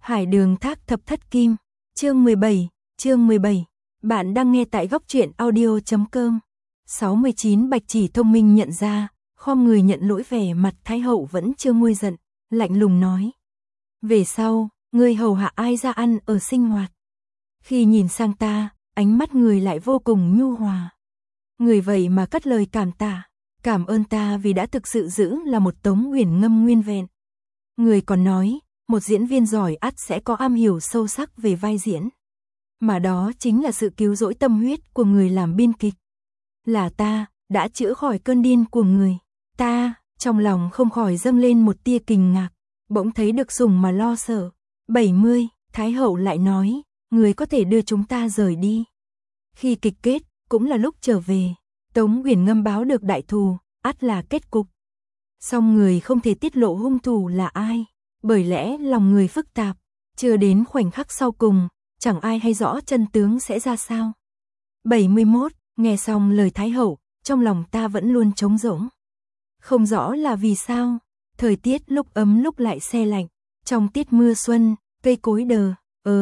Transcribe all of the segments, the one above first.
Hải Đường Thác Thập Thất Kim, chương 17. Bạn đang nghe tại góc truyện audio.com. 69 Bạch Chỉ thông minh nhận ra, khom người nhận lỗi, vẻ mặt Thái hậu vẫn chưa nguôi giận, lạnh lùng nói: "Về sau, ngươi hầu hạ ai ra ăn ở sinh hoạt?" Khi nhìn sang ta, ánh mắt người lại vô cùng nhu hòa. Người vậy mà cất lời cảm tạ, cảm ơn ta vì đã thực sự giữ là một Tống Uyển Ngâm nguyên vẹn. Người còn nói, một diễn viên giỏi ắt sẽ có am hiểu sâu sắc về vai diễn. Mà đó chính là sự cứu rỗi tâm huyết của người làm biên kịch. Là ta, đã chữa khỏi cơn điên của người. Ta, trong lòng không khỏi dâng lên một tia kinh ngạc, bỗng thấy được sủng mà lo sợ. 70, Thái hậu lại nói, người có thể đưa chúng ta rời đi. Khi kịch kết, cũng là lúc trở về, Tống Uyển Ngâm báo được đại thù, ắt là kết cục. Song người không thể tiết lộ hung thủ là ai, bởi lẽ lòng người phức tạp, chưa đến khoảnh khắc sau cùng, chẳng ai hay rõ chân tướng sẽ ra sao. 71, nghe xong lời Thái hậu, trong lòng ta vẫn luôn trống rỗng. Không rõ là vì sao, thời tiết lúc ấm lúc lại se lạnh, trong tiết mưa xuân, cây cối đờ,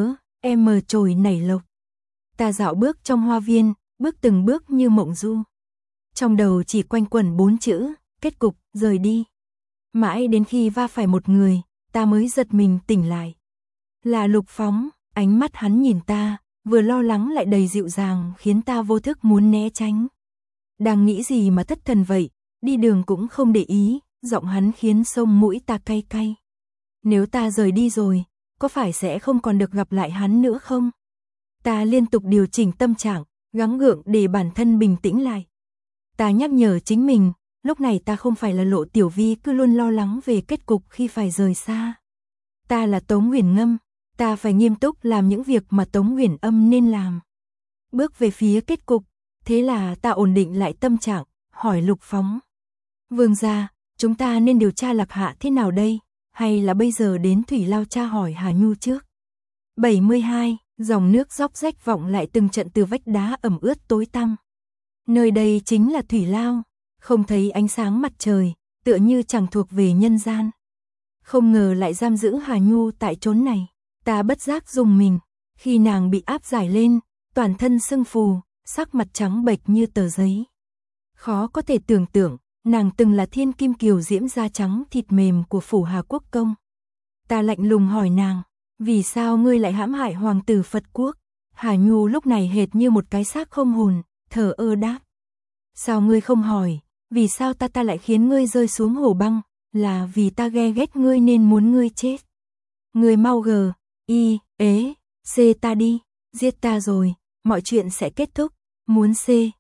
mờ trồi nảy lộc. Ta dạo bước trong hoa viên, bước từng bước như mộng du. Trong đầu chỉ quanh quẩn 4 chữ, kết cục, rời đi. Mãi đến khi va phải một người, ta mới giật mình tỉnh lại. Là Lục Phóng, ánh mắt hắn nhìn ta, vừa lo lắng lại đầy dịu dàng, khiến ta vô thức muốn né tránh. Đang nghĩ gì mà thất thần vậy, đi đường cũng không để ý, giọng hắn khiến sống mũi ta cay cay. Nếu ta rời đi rồi, có phải sẽ không còn được gặp lại hắn nữa không? Ta liên tục điều chỉnh tâm trạng, gắng gượng để bản thân bình tĩnh lại. Ta nhắc nhở chính mình, lúc này ta không phải là Lộ Tiểu Vi cứ luôn lo lắng về kết cục khi phải rời xa. Ta là Tống Uyển Ngâm, ta phải nghiêm túc làm những việc mà Tống Uyển Âm nên làm. Bước về phía kết cục, thế là ta ổn định lại tâm trạng, hỏi Lục Phóng. Vương gia, chúng ta nên điều tra Lạc Hạ thế nào đây, hay là bây giờ đến Thủy Lao tra hỏi Hà Nhu trước? 72, dòng nước róc rách vọng lại từng trận từ vách đá ẩm ướt tối tăm. Nơi đây chính là Thủy Lao, không thấy ánh sáng mặt trời, tựa như chẳng thuộc về nhân gian. Không ngờ lại giam giữ Hà Nhu tại chốn này, ta bất giác rùng mình, khi nàng bị áp giải lên, toàn thân sưng phù, sắc mặt trắng bệch như tờ giấy. Khó có thể tưởng tượng, nàng từng là thiên kim kiều diễm da trắng thịt mềm của phủ Hà Quốc công. Ta lạnh lùng hỏi nàng, vì sao ngươi lại hãm hại hoàng tử Phật quốc? Hà Nhu lúc này hệt như một cái xác không hồn, thờ ơ đáp. Sao ngươi không hỏi, vì sao ta lại khiến ngươi rơi xuống hồ băng, là vì ta ghe ghét ngươi nên muốn ngươi chết. Ngươi mau ta đi, giết ta rồi, mọi chuyện sẽ kết thúc, muốn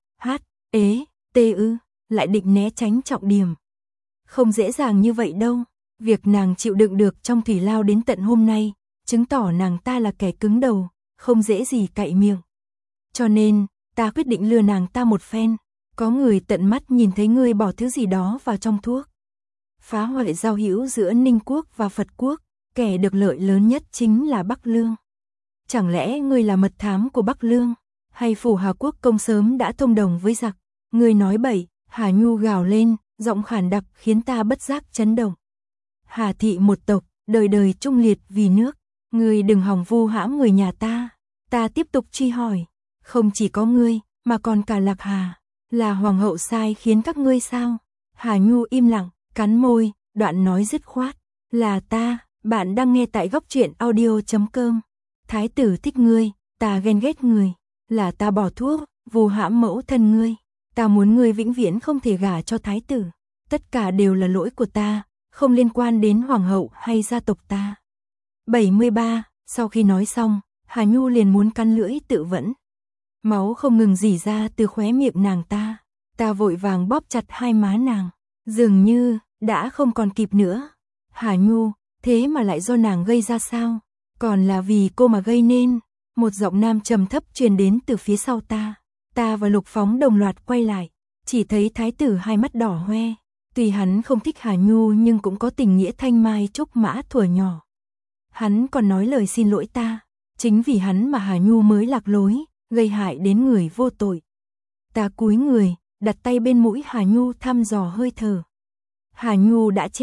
lại định né tránh trọng điểm. Không dễ dàng như vậy đâu, việc nàng chịu đựng được trong Thủy Lao đến tận hôm nay, chứng tỏ nàng ta là kẻ cứng đầu, không dễ gì cậy miệng. Cho nên, ta quyết định lừa nàng ta một phen. Có người tận mắt nhìn thấy ngươi bỏ thứ gì đó vào trong thuốc. Phá hoại giao hữu giữa Ninh quốc và Phật quốc, kẻ được lợi lớn nhất chính là Bắc Lương. Chẳng lẽ ngươi là mật thám của Bắc Lương, hay phủ Hà Quốc công sớm đã thông đồng với giặc? Ngươi nói bậy, Hà Nhu gào lên, giọng khản đặc khiến ta bất giác chấn động. Hà thị một tộc, đời đời trung liệt vì nước, ngươi đừng hòng vu hãm người nhà ta. Ta tiếp tục truy hỏi, không chỉ có ngươi, mà còn cả Lạc Hà. Là hoàng hậu sai khiến các ngươi sao? Hà Nhu im lặng, cắn môi, đoạn nói dứt khoát. Là ta, bạn đang nghe tại góc truyện audio.com. Thái tử thích ngươi, ta ghen ghét người. Là ta bỏ thuốc, vu hãm mẫu thân ngươi. Ta muốn ngươi vĩnh viễn không thể gả cho thái tử. Tất cả đều là lỗi của ta, không liên quan đến hoàng hậu hay gia tộc ta. 73, sau khi nói xong, Hà Nhu liền muốn cắn lưỡi tự vẫn. Máu không ngừng rỉ ra từ khóe miệng nàng ta. Ta vội vàng bóp chặt hai má nàng. Dường như, đã không còn kịp nữa. Hà Nhu, thế mà lại do nàng gây ra sao? Còn là vì cô mà gây nên. Một giọng nam trầm thấp truyền đến từ phía sau ta. Ta và Lục Phóng đồng loạt quay lại. Chỉ thấy thái tử hai mắt đỏ hoe. Tuy hắn không thích Hà Nhu nhưng cũng có tình nghĩa thanh mai trúc mã thuở nhỏ. Hắn còn nói lời xin lỗi ta. Chính vì hắn mà Hà Nhu mới lạc lối, gây hại đến người vô tội. Ta cúi người, đặt tay bên mũi Hà Nhu thăm dò hơi thở. Hà Nhu đã chết,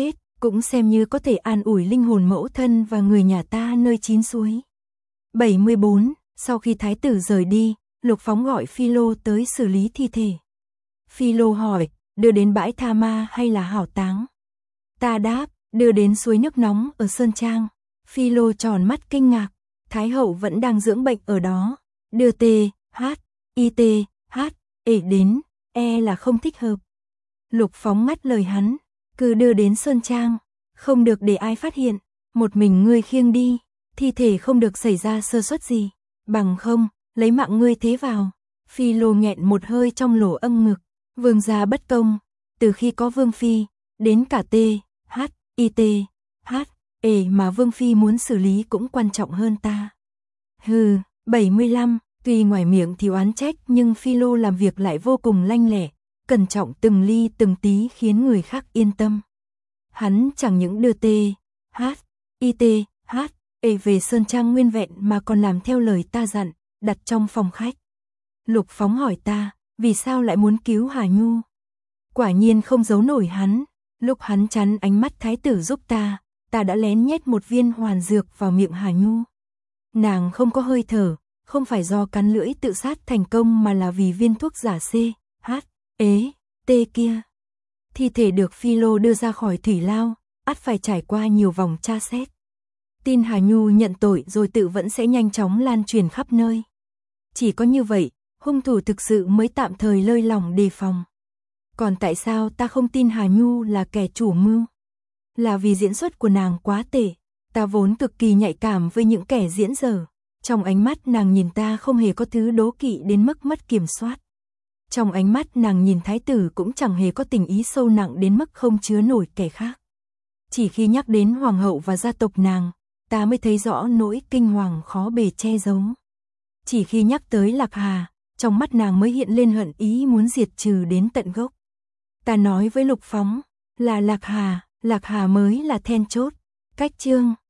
cũng xem như có thể an ủi linh hồn mẫu thân và người nhà ta nơi chín suối. 74. Sau khi thái tử rời đi, Lục Phóng gọi Philo tới xử lý thi thể. Philo hỏi, đưa đến bãi tha ma hay là hảo táng? Ta đáp, đưa đến suối nước nóng ở Sơn Trang. Philo tròn mắt kinh ngạc, Thái hậu vẫn đang dưỡng bệnh ở đó. Đưa đến, là không thích hợp. Lục Phóng ngắt lời hắn, cứ đưa đến Sơn Trang, không được để ai phát hiện, một mình ngươi khiêng đi, thi thể không được xảy ra sơ suất gì, bằng không, lấy mạng ngươi thế vào. Philo nghẹn một hơi trong lỗ âm ngực, vương gia bất công, từ khi có vương phi, đến cả mà vương phi muốn xử lý cũng quan trọng hơn ta. 75. Tuy ngoài miệng thì oán trách nhưng Philo làm việc lại vô cùng lanh lẹ, cẩn trọng từng ly từng tí khiến người khác yên tâm. Hắn chẳng những đưa về Sơn Trang nguyên vẹn mà còn làm theo lời ta dặn, đặt trong phòng khách. Lục Phóng hỏi ta, vì sao lại muốn cứu Hà Nhu? Quả nhiên không giấu nổi hắn, lúc hắn chắn ánh mắt thái tử giúp ta đã lén nhét một viên hoàn dược vào miệng Hà Nhu. Nàng không có hơi thở, không phải do cắn lưỡi tự sát thành công mà là vì viên thuốc giả kia. Thi thể được Philo đưa ra khỏi thủy lao, ắt phải trải qua nhiều vòng tra xét. Tin Hà Nhu nhận tội rồi tự vẫn sẽ nhanh chóng lan truyền khắp nơi. Chỉ có như vậy, hung thủ thực sự mới tạm thời lơi lỏng đề phòng. Còn tại sao ta không tin Hà Nhu là kẻ chủ mưu? Là vì diễn xuất của nàng quá tệ. Ta vốn cực kỳ nhạy cảm với những kẻ diễn dở. Trong ánh mắt nàng nhìn ta không hề có thứ đố kỵ đến mức mất kiểm soát. Trong ánh mắt nàng nhìn thái tử cũng chẳng hề có tình ý sâu nặng đến mức không chứa nổi kẻ khác. Chỉ khi nhắc đến hoàng hậu và gia tộc nàng, ta mới thấy rõ nỗi kinh hoàng khó bề che giấu. Chỉ khi nhắc tới Lạc Hà, trong mắt nàng mới hiện lên hận ý muốn diệt trừ đến tận gốc. Ta nói với Lục Phóng là Lạc Hà mới là then chốt. Cách chương